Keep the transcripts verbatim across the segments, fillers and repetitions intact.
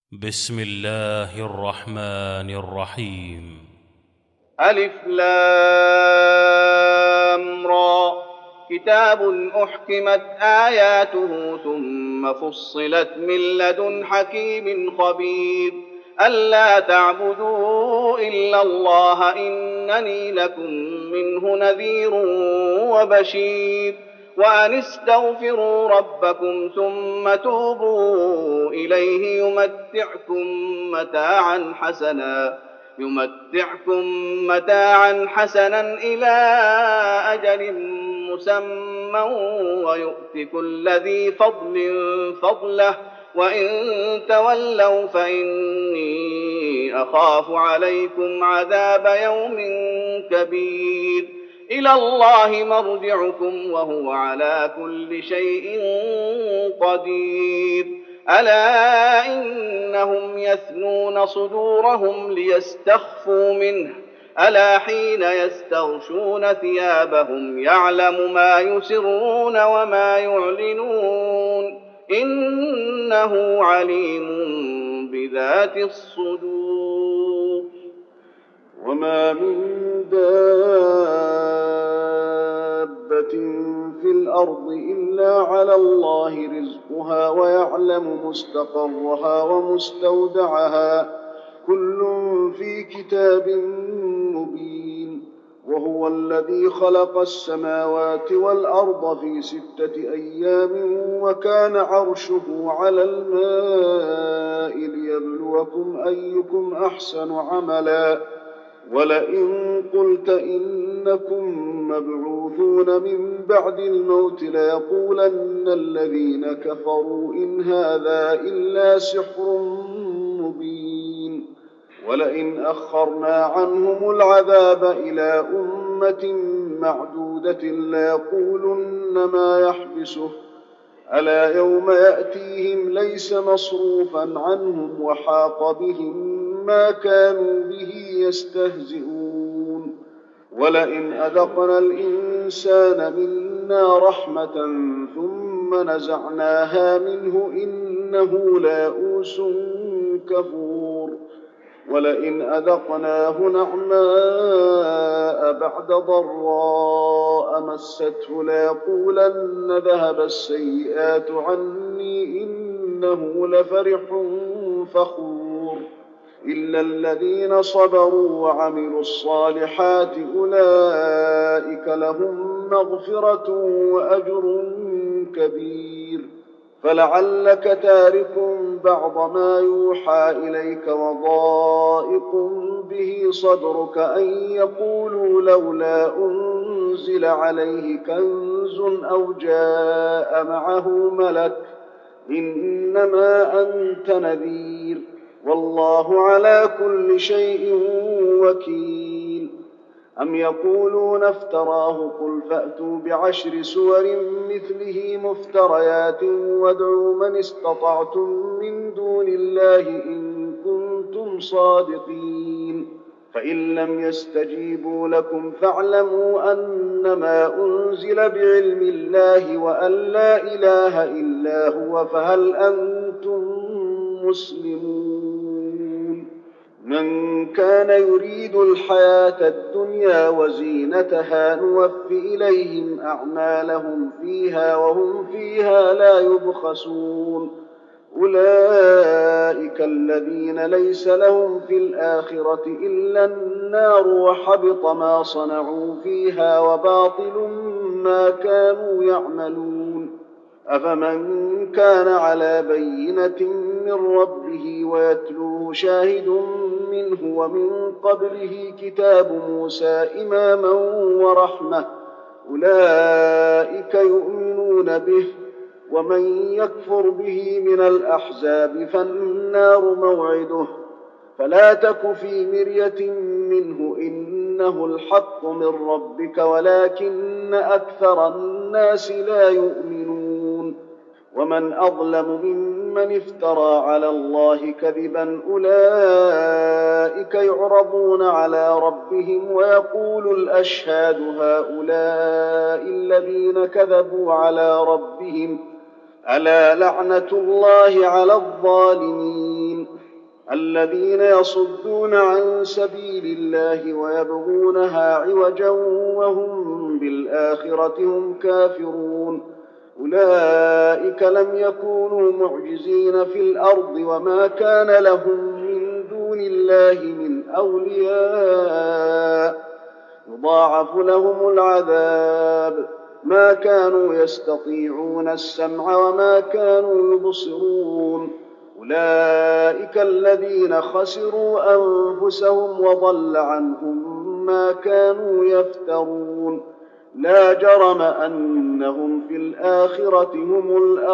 بسم الله الرحمن الرحيم. ألف لام را كتاب أحكمت آياته ثم فصلت من لدن حكيم خبير ألا تعبدوا إلا الله إنني لكم منه نذير وبشير وأن استغفروا ربكم ثم توبوا إليه يمتعكم متاعا حسنا يمتعكم متاعا حسنا إلى أجل مسمى ويؤت كل ذي فضل فضله وإن تولوا فإني أخاف عليكم عذاب يوم كبير إلى الله مرجعكم وهو على كل شيء قدير ألا إنهم يثنون صدورهم ليستخفوا منه ألا حين يستغشون ثيابهم يعلم ما يسرون وما يعلنون إنه عليم بذات الصدور. وما من دابة في الأرض إلا على الله رزقها ويعلم مستقرها ومستودعها كل في كتاب مبين. وهو الذي خلق السماوات والأرض في ستة أيام وكان عرشه على الماء ليبلوكم أيكم أحسن عملا ولئن قلت إنكم مبعوثون من بعد الموت ليقولن الذين كفروا إن هذا إلا سحر مبين. ولئن أخرنا عنهم العذاب إلى أمة معدودة ليقولن ما يحبسه ألا يوم يأتيهم ليس مصروفا عنهم وحاق بهم ما كانوا به يستهزئون. ولئن أذقنا الإنسان منا رحمة ثم نزعناها منه إنه ليئوس كفور. ولئن أذقناه نعماء بعد ضراء مسته ليقولن ذهب السيئات عني إنه لفرح فخور. إلا الذين صبروا وعملوا الصالحات أولئك لهم مغفرة وأجر كبير. فلعلك تارك بعض ما يوحى إليك وضائق به صدرك أن يقولوا لولا أنزل عليه كنز أو جاء معه ملك إنما أنت نذير والله على كل شيء وكيل. أم يقولون افتراه قل فأتوا بعشر سور مثله مفتريات وادعوا من استطعتم من دون الله إن كنتم صادقين. فإن لم يستجيبوا لكم فاعلموا أنما أنزل بعلم الله وأن لا إله إلا هو فهل أنتم مسلمون. من كان يريد الحياة الدنيا وزينتها نوف إليهم أعمالهم فيها وهم فيها لا يبخسون. أولئك الذين ليس لهم في الآخرة إلا النار وحبط ما صنعوا فيها وباطل ما كانوا يعملون. أفمن كان على بينة من ربه ويتلوه شاهد منه ومن قبله كتاب موسى إماما ورحمة أولئك يؤمنون به. ومن يكفر به من الأحزاب فالنار موعده فلا تك في مرية منه إنه الحق من ربك ولكن أكثر الناس لا يؤمنون. ومن أظلم ممن افترى على الله كذبا أولئك يعرضون على ربهم ويقول الأشهاد هؤلاء الذين كذبوا على ربهم ألا لعنة الله على الظالمين. الذين يصدون عن سبيل الله ويبغونها عوجا وهم بالآخرة هم كافرون أولئك لم يكونوا معجزين في الأرض وما كان لهم من دون الله من أولياء يضاعف لهم العذاب ما كانوا يستطيعون السمع وما كانوا يبصرون أولئك الذين خسروا أنفسهم وضل عنهم ما كانوا يفترون لا جرم أنهم في الآخرة هم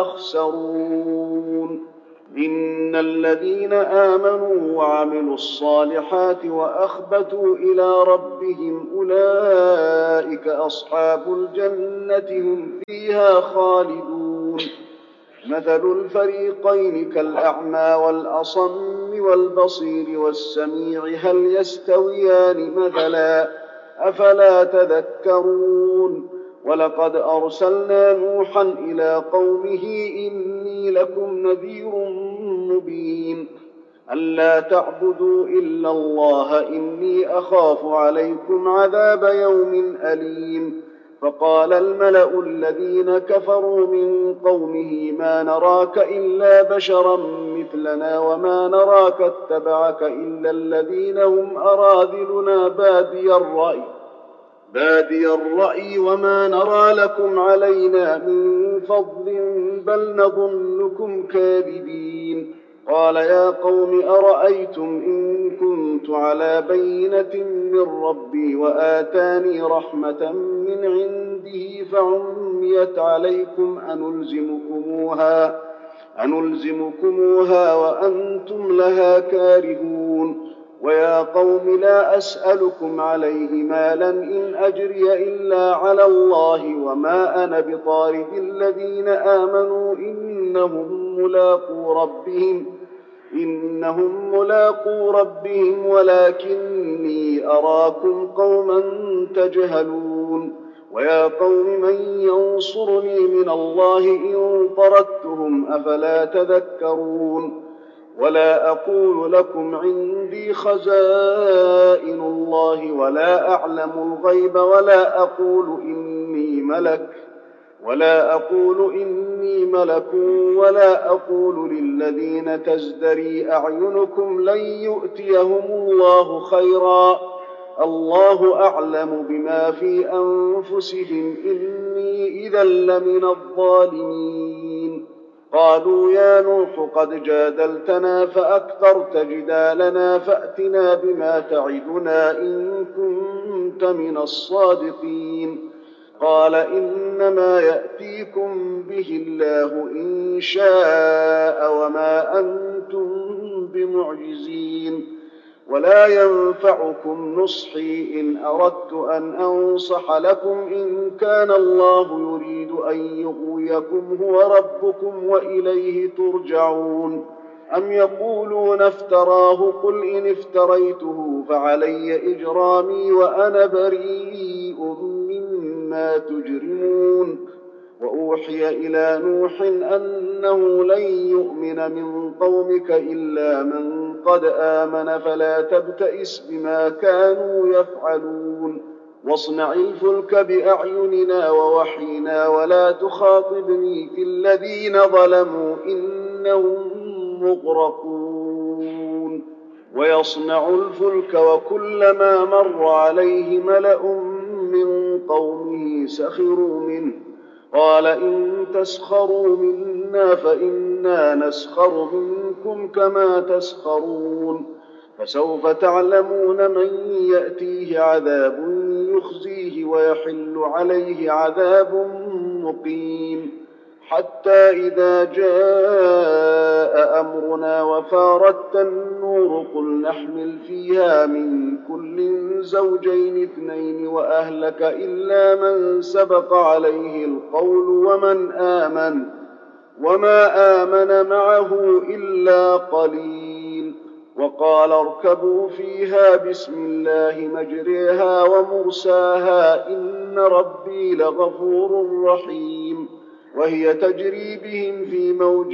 الأخسرون إن الذين آمنوا وعملوا الصالحات وأخبتوا إلى ربهم أولئك أصحاب الجنة هم فيها خالدون مثل الفريقين كالأعمى والأصم والبصير والسميع هل يستويان مثلا أفلا تذكرون ولقد أرسلنا نوحا إلى قومه إني لكم نذير مبين ألا تعبدوا إلا الله إني أخاف عليكم عذاب يوم أليم فقال الملأ الذين كفروا من قومه ما نراك إلا بشرا مثلنا وما نراك اتبعك إلا الذين هم أراذلنا بادي الرأي بادي الرأي وما نرى لكم علينا من فضل بل نظنكم كاذبين قال يا قوم أرأيتم إن كنت على بينة من ربي وآتاني رحمة من عنده فعميت عليكم أنلزمكموها, أنلزمكموها وأنتم لها كارهون ويا قوم لا أسألكم عليه مالا إن أجري إلا على الله وما أنا بطارد الذين آمنوا إنهم ملاقو ربهم إنهم ملاقو ربهم ولكني أراكم قوما تجهلون ويا قوم من ينصرني من الله إن طردتهم أفلا تذكرون ولا أقول لكم عندي خزائن الله ولا أعلم الغيب ولا أقول إني ملك ولا أقول إني ملك ولا أقول للذين تزدري أعينكم لن يؤتيهم الله خيرا الله أعلم بما في أنفسهم إني إذا لمن الظالمين قالوا يا نوح قد جادلتنا فأكثرت جدالنا فأتنا بما تعدنا إن كنت من الصادقين قال إنما يأتيكم به الله إن شاء وما أنتم بمعجزين ولا ينفعكم نصحي إن أردت أن أنصح لكم إن كان الله يريد أن يغويكم هو ربكم وإليه ترجعون أم يقولون افتراه قل إن افتريته فعلي إجرامي وأنا بريء مما تجرمون وأوحي إلى نوح أنه لن يؤمن من قومك إلا من قد آمن فلا تبتئس بما كانوا يفعلون واصنع الفلك بأعيننا ووحينا ولا تخاطبني في الذين ظلموا إنهم مغرقون ويصنع الفلك وكلما مر عليه ملأ من قومه سخروا منه قال إن تسخروا منا فإنا نسخر منكم كما تسخرون فسوف تعلمون من يأتيه عذاب يخزيه ويحل عليه عذاب مقيم حتى إذا جاء أمرنا وفارت النور قل نحمل فيها من كل زوجين اثنين وأهلك إلا من سبق عليه القول ومن آمن وما آمن معه إلا قليل وقال اركبوا فيها بسم الله مجريها ومرساها إن ربي لغفور رحيم وهي تجري بهم في موج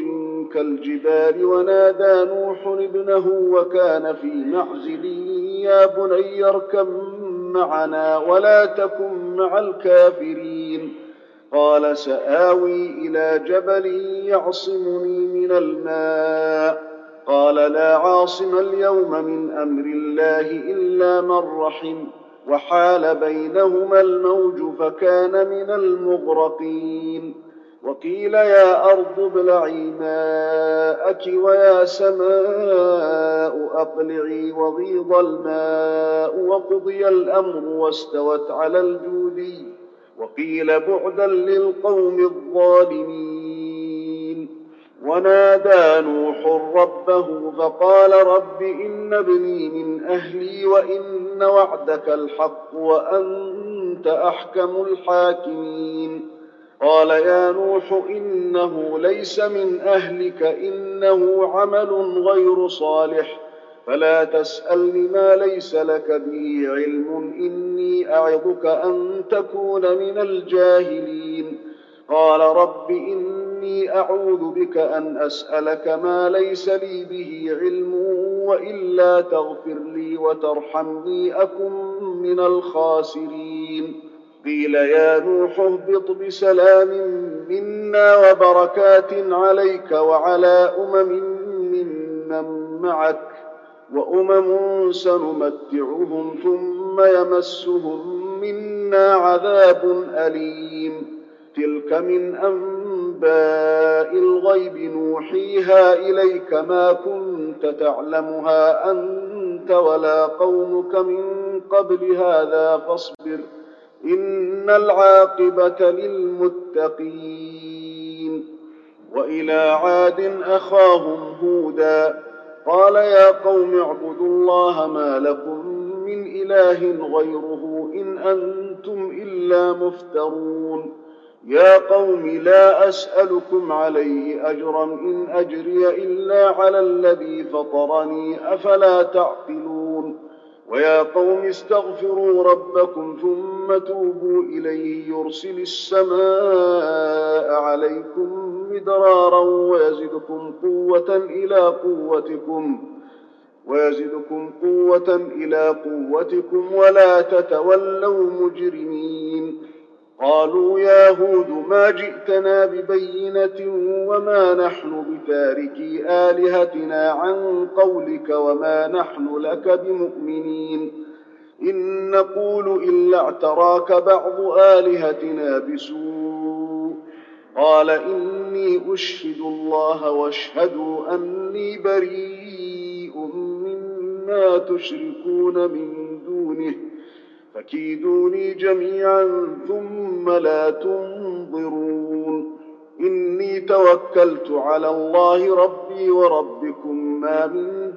كالجبال. ونادى نوح ابنه وكان في معزل يا بني اركب معنا ولا تكن مع الكافرين. قال سآوي إلى جبل يعصمني من الماء. قال لا عاصم اليوم من أمر الله إلا من رحم. وحال بينهما الموج فكان من المغرقين. وقيل يا أرض ابلعي ماءك ويا سماء أقلعي وغيض الماء وقضي الأمر واستوت على الجودي. وقيل بعدا للقوم الظالمين. ونادى نوح ربه فقال رب إن ابني من أهلي وإن وعدك الحق وأنت أحكم الحاكمين. قال يا نوح إنه ليس من أهلك إنه عمل غير صالح فلا تسألني ما ليس لك به علم إني أعظك أن تكون من الجاهلين. قال رب إني أعوذ بك أن أسألك ما ليس لي به علم وإلا تغفر لي وترحمني أكن من الخاسرين. قيل يا نوح اهبط بسلام منا وبركات عليك وعلى أمم ممن معك وأمم سنمتعهم ثم يمسهم منا عذاب أليم. تلك من أنباء الغيب نوحيها إليك ما كنت تعلمها أنت ولا قومك من قبل هذا فاصبر إن العاقبة للمتقين. وإلى عاد أخاهم هودا قال يا قوم اعبدوا الله ما لكم من إله غيره إن أنتم إلا مفترون. يا قوم لا أسألكم عليه أجرا إن أجري إلا على الذي فطرني أفلا تعقلون. ويا قوم استغفروا ربكم ثم توبوا إليه يرسل السماء عليكم مدرارا ويزدكم قوة إلى قوتكم ويزدكم قوة إلى قوتكم ولا تتولوا مجرمين. قالوا يا هود ما جئتنا ببينة وما نحن بتاركي آلهتنا عن قولك وما نحن لك بمؤمنين إن نقول إلا اعتراك بعض آلهتنا بسوء. قال إني أشهد الله واشهدوا أني بريء مما تشركون من دونه فكيدوني جميعا ثم لا تنظرون. إني توكلت على الله ربي وربكم ما من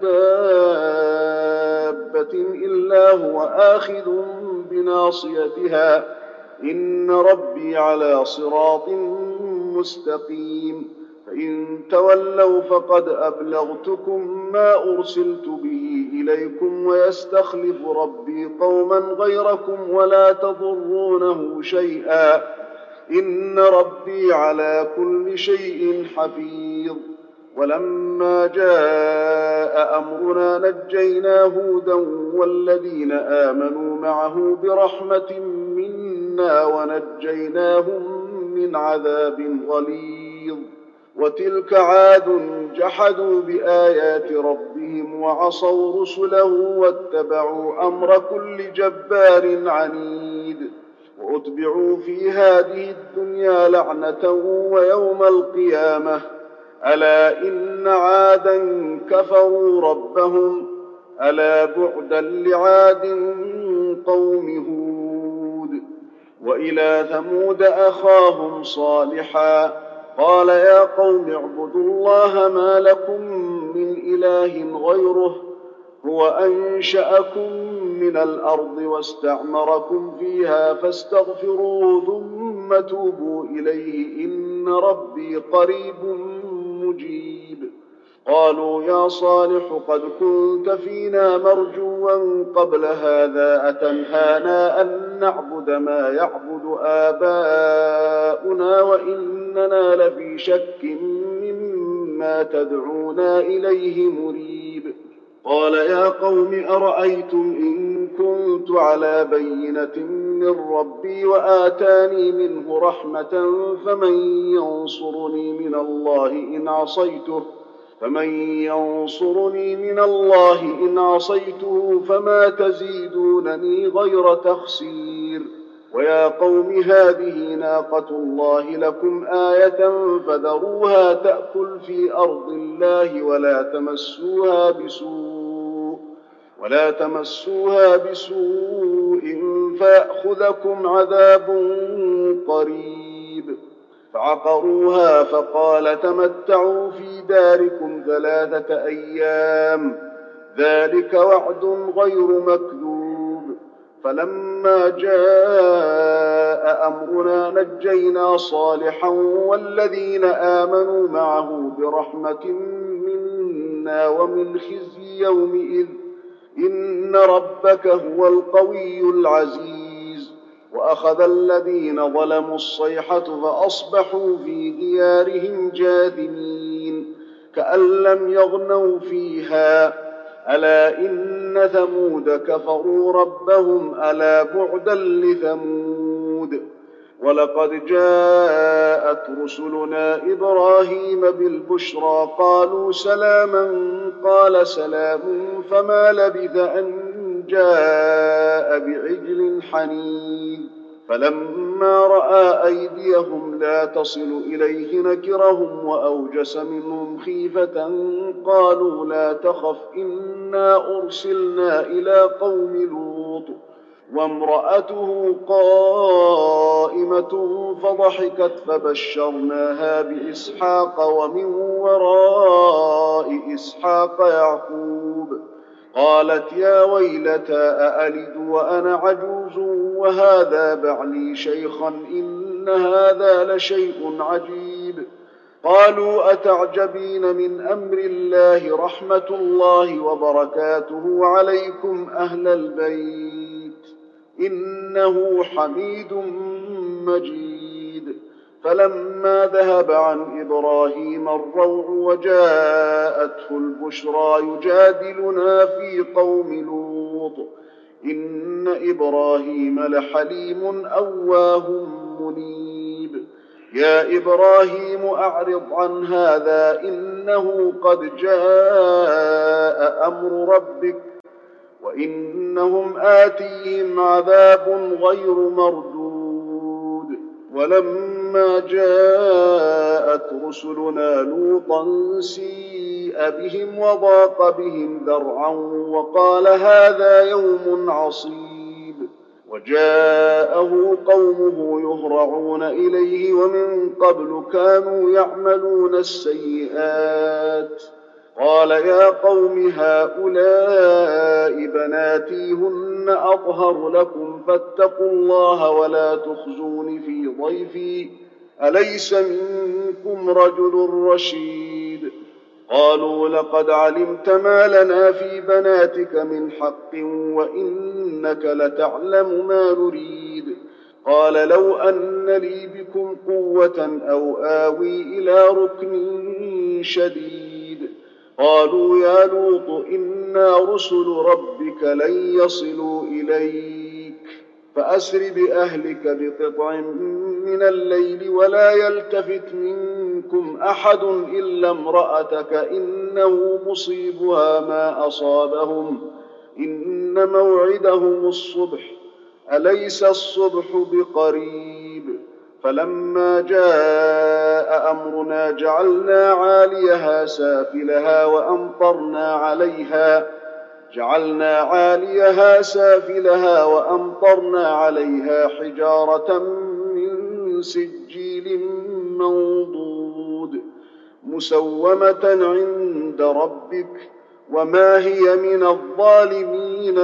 دابة إلا هو آخذ بناصيتها إن ربي على صراط مستقيم. فإن تولوا فقد أبلغتكم ما أرسلت به إليكم ويستخلف ربي قوما غيركم ولا تضرونه شيئا إن ربي على كل شيء حفيظ. ولما جاء أمرنا نجينا هودا والذين آمنوا معه برحمة منا ونجيناهم من عذاب غليظ. وتلك عاد جحدوا بآيات ربهم وعصوا رسله واتبعوا أمر كل جبار عنيد. وأتبعوا في هذه الدنيا لعنة ويوم القيامة ألا إن عادا كفروا ربهم ألا بعدا لعاد قوم هود. وإلى ثمود أخاهم صالحا قال يا قوم اعبدوا الله ما لكم من إله غيره هو أنشأكم من الأرض واستعمركم فيها فاستغفروه ثم توبوا إليه إن ربي قريب مجيب. قالوا يا صالح قد كنت فينا مرجوا قبل هذا أتنهانا أن نعبد ما يعبد آباؤنا وإننا لفي شك مما ما تدعونا إليه مريب. قال يا قوم أرأيتم إن كنت على بينة من ربي وآتاني منه رحمة فمن ينصرني من الله إن عصيته فمن ينصرني من الله إن عصيته فما تزيدونني غير تخسير. ويا قوم هذه ناقة الله لكم آية فذروها تأكل في أرض الله ولا تمسوها بسوء ولا تمسوها بسوء فيأخذكم عذاب قريب. فعقروها فقال تمتعوا في داركم ثلاثة أيام ذلك وعد غير مكذوب. فلما جاء أمرنا نجينا صالحا والذين آمنوا معه برحمة منا ومن خزي يومئذ إن ربك هو القوي العزيز. وأخذ الذين ظلموا الصيحة فأصبحوا في ديارهم جاثمين كأن لم يغنوا فيها ألا إن ثمود كفروا ربهم ألا بعدا لثمود. ولقد جاءت رسلنا إبراهيم بالبشرى قالوا سلاما قال سلام فما لبث أن جاء بعجل حنين. فلما رأى أيديهم لا تصل إليه نكرهم وأوجس منهم خيفة قالوا لا تخف إنا أرسلنا إلى قوم لوط وامرأته قائمة فضحكت فبشرناها بإسحاق ومن وراء إسحاق يعقوب. قالت يا ويلتى أألد وأنا عجوز وهذا بعلي شيخا إن هذا لشيء عجيب. قالوا أتعجبين من أمر الله رحمة الله وبركاته عليكم أهل البيت إنه حميد مجيد. فلما ذهب عن إبراهيم الروع وجاءته البشرى يجادلنا في قوم لوط إن إبراهيم لحليم أواه منيب. يا إبراهيم أعرض عن هذا إنه قد جاء أمر ربك وإنهم آتيهم عذاب غير مردود. ولما جاءت رسلنا لوطا سيء بهم وضاق بهم ذرعا وقال هذا يوم عصيب. وجاءه قومه يهرعون إليه ومن قبل كانوا يعملون السيئات. قال يا قوم هؤلاء بناتي هن أطهر لكم فاتقوا الله ولا تخزون في ضيفي أليس منكم رجل رشيد. قالوا لقد علمت ما لنا في بناتك من حق وإنك لتعلم ما نريد. قال لو أن لي بكم قوة أو آوي إلى ركن شديد. قالوا يا لوط إنا رسل ربك لن يصلوا إليك فأسر بأهلك بقطع من الليل ولا يلتفت منكم أحد إلا امرأتك إنه مصيبها ما أصابهم إن موعدهم الصبح أليس الصبح بقريب. فلما جاء أمرنا جعلنا عاليها سافلها وأمطرنا عليها جعلنا عاليها سافلها وأمطرنا عليها حجارة من سجيل منضود مسومة عند ربك وما هي من الظالمين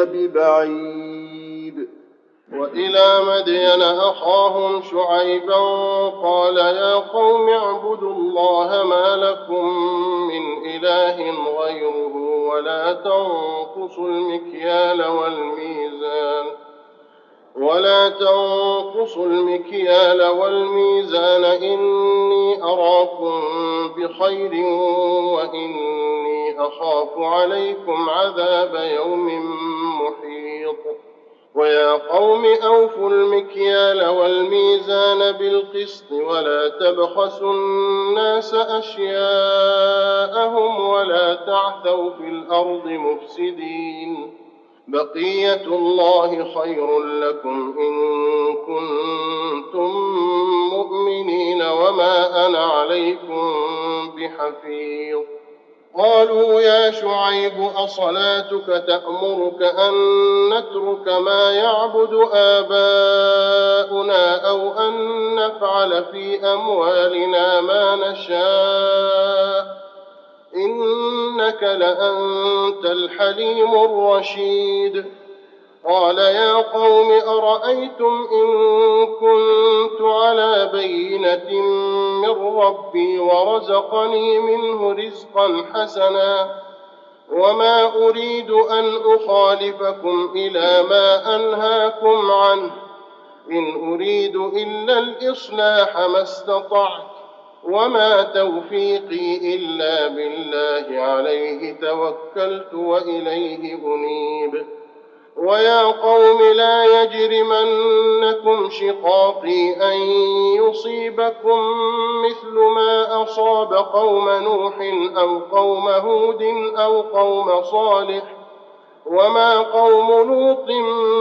ببعيد. وإلى مدين أخاهم شعيبا قال يا قوم اعبدوا الله ما لكم من إله غيره ولا تنقصوا المكيال والميزان ولا تنقصوا المكيال والميزان إني أراكم بخير وإني أخاف عليكم عذاب يوم محيط ويا قوم أوفوا المكيال والميزان بالقسط ولا تبخسوا الناس أشياءهم ولا تعثوا في الأرض مفسدين بقية الله خير لكم إن كنتم مؤمنين وما أنا عليكم بحفيظ قالوا يا شعيب أصلاتك تأمرك أن نترك ما يعبد آباؤنا أو أن نفعل في أموالنا ما نشاء إنك لأنت الحليم الرشيد قال يا قوم أرأيتم إن كنت على بينة من ربي ورزقني منه رزقا حسنا وما أريد أن أخالفكم إلى ما أنهاكم عنه إن أريد إلا الإصلاح ما استطعت وما توفيقي إلا بالله عليه توكلت وإليه أنيب ويا قوم لا يجرمنكم شقاقي أن يصيبكم مثل ما أصاب قوم نوح أو قوم هود أو قوم صالح وما قوم لوط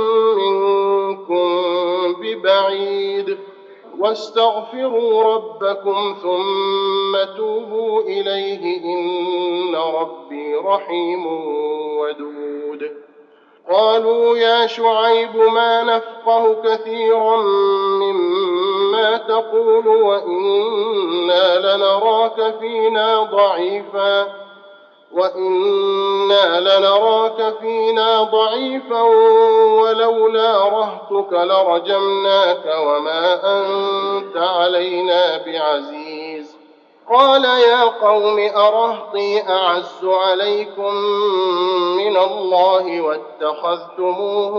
منكم ببعيد واستغفروا ربكم ثم توبوا إليه إن ربي رحيم ودود قالوا يا شعيب ما نفقه كثيرا مما تقول وإنا لنراك فينا ضعيفا وإنا لنراك فينا ضعيفا ولولا رهطك لرجمناك وما أنت علينا بعزيز قال يا قوم أرهطي أعز عليكم من الله واتخذتموه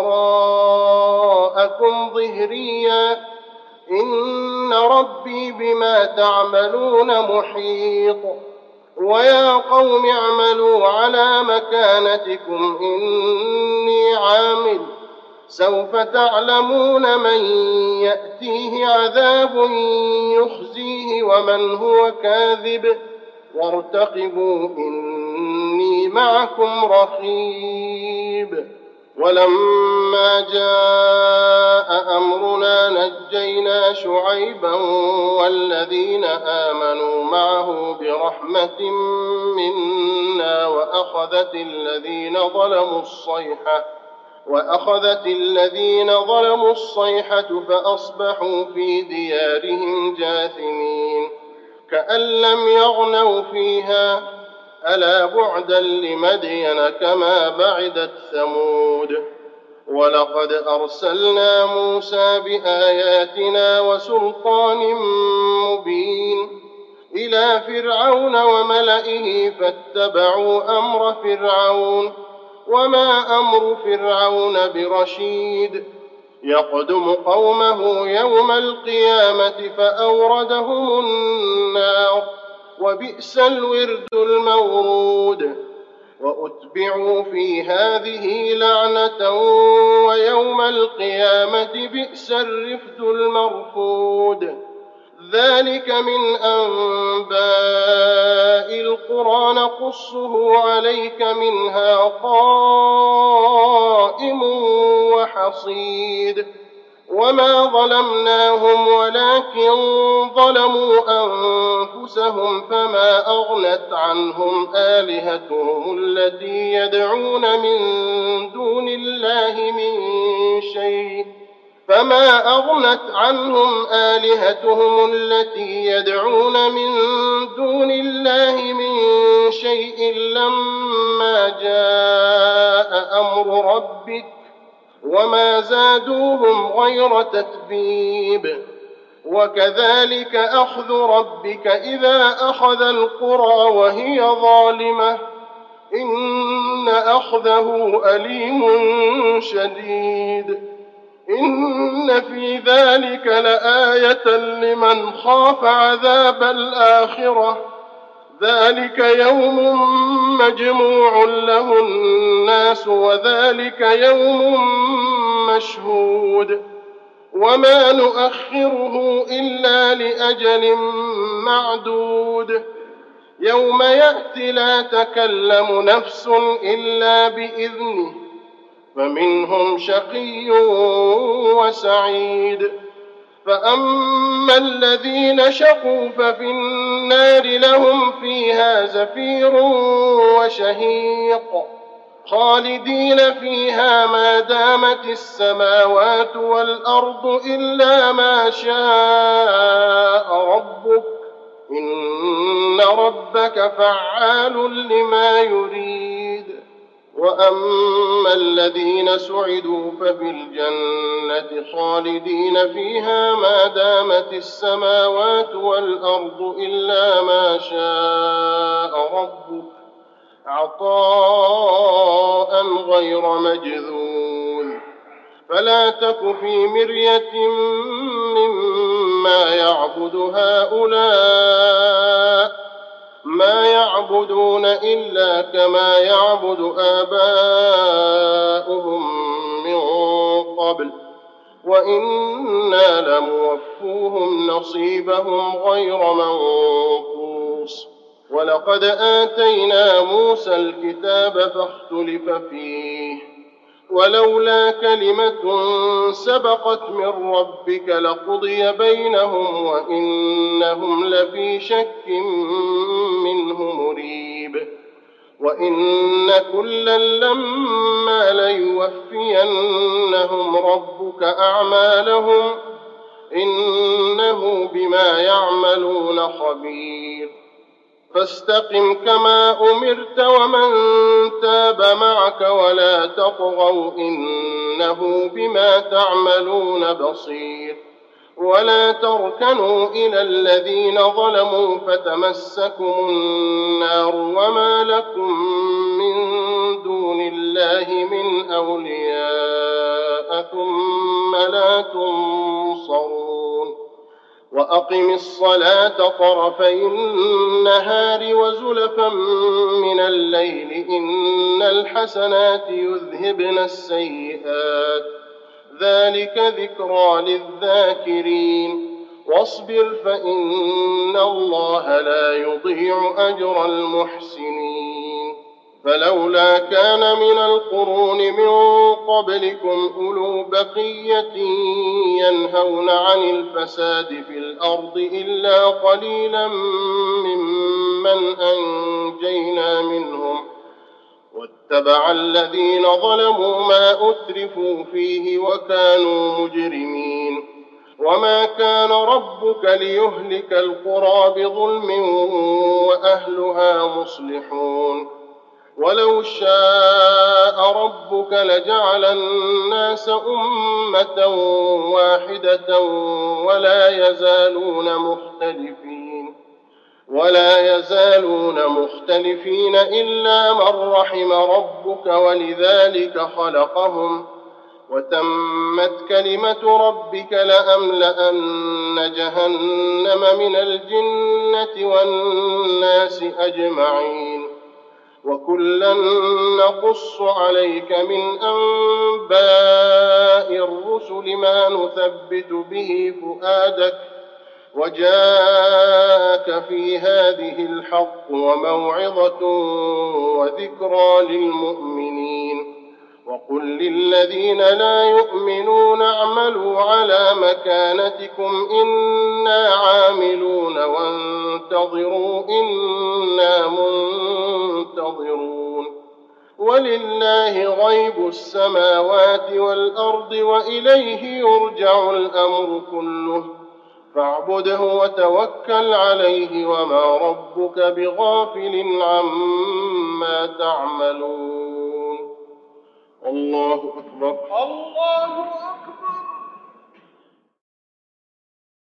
وراءكم ظهريا إن ربي بما تعملون محيط ويا قوم اعملوا على مكانتكم إني عامل سوف تعلمون من يأتيه عذاب يخزيه ومن هو كاذب وارتقبوا إني معكم رقيب ولما جاء أمرنا نجينا شعيبا والذين آمنوا معه برحمة منا وأخذت الذين ظلموا الصيحة وأخذت الذين ظلموا الصيحة فأصبحوا في ديارهم جاثمين كأن لم يغنوا فيها ألا بعدا لمدين كما بعدت ثمود ولقد أرسلنا موسى بآياتنا وسلطان مبين إلى فرعون وملئه فاتبعوا أمر فرعون وما أمر فرعون برشيد يقدم قومه يوم القيامة فأوردهم النار وبئس الورد المورود وأتبعوا في هذه لعنة ويوم القيامة بئس الرفد المرفود ذلك من أنباء القرى نقصه عليك منها قائم وحصيد وما ظلمناهم ولكن ظلموا أنفسهم فما أغنت عنهم آلهتهم التي يدعون من دون الله من شيء فما أغنت عنهم آلهتهم التي يدعون من دون الله من شيء لما جاء أمر ربك وما زادوهم غير تتبيب وكذلك أخذ ربك إذا أخذ القرى وهي ظالمة إن أخذه أليم شديد إن في ذلك لآية لمن خاف عذاب الآخرة ذلك يوم مجموع له الناس وذلك يوم مشهود وما نؤخره إلا لأجل معدود يوم يأتي لا تكلم نفس إلا بإذنه فمنهم شقي وسعيد فأما الذين شقوا ففي النار لهم فيها زفير وشهيق خالدين فيها ما دامت السماوات والأرض إلا ما شاء ربك إن ربك فعال لما يريد وأما الذين سعدوا ففي الجنة خالدين فيها ما دامت السماوات والأرض إلا ما شاء ربك عطاء غير مجذوذ فلا تك في مرية مما يعبد هؤلاء ما يعبدون إلا كما يعبد آباؤهم من قبل وإنا لموفوهم نصيبهم غير منقوص ولقد آتينا موسى الكتاب فاختلف فيه ولولا كلمة سبقت من ربك لقضي بينهم وإنهم لفي شك منه مريب وإن كلا لما ليوفينهم ربك أعمالهم إنه بما يعملون خبير فاستقم كما أمرت ومن تاب معك ولا تطغوا إنه بما تعملون بصير ولا تركنوا إلى الذين ظلموا فتمسكم النار وما لكم من دون الله من أولياء ثم لا تنصرون وأقم الصلاة طرفي النهار وزلفا من الليل إن الحسنات يذهبن السيئات ذلك ذكرى للذاكرين واصبر فإن الله لا يضيع أجر المحسنين فلولا كان من القرون من قبلكم أولو بقية ينهون عن الفساد في الأرض إلا قليلا ممن أنجينا منهم واتبع الذين ظلموا ما أترفوا فيه وكانوا مجرمين وما كان ربك ليهلك القرى بظلم وأهلها مصلحون ولو شاء ربك لجعل الناس أمة واحدة ولا يزالون مختلفين ولا يزالون مختلفين إلا من رحم ربك ولذلك خلقهم وتمت كلمة ربك لأملأن جهنم من الجنة والناس أجمعين وكلا نقص عليك من أنباء الرسل ما نثبت به فؤادك وجاءك في هذه الحق وموعظة وذكرى للمؤمنين وقل للذين لا يؤمنون اعملوا على مكانتكم إنا عاملون وانتظروا إنا منتظرون ولله غيب السماوات والأرض وإليه يرجع الأمر كله فاعبده وتوكل عليه وما ربك بغافل عما تعملون الله أكبر الله أكبر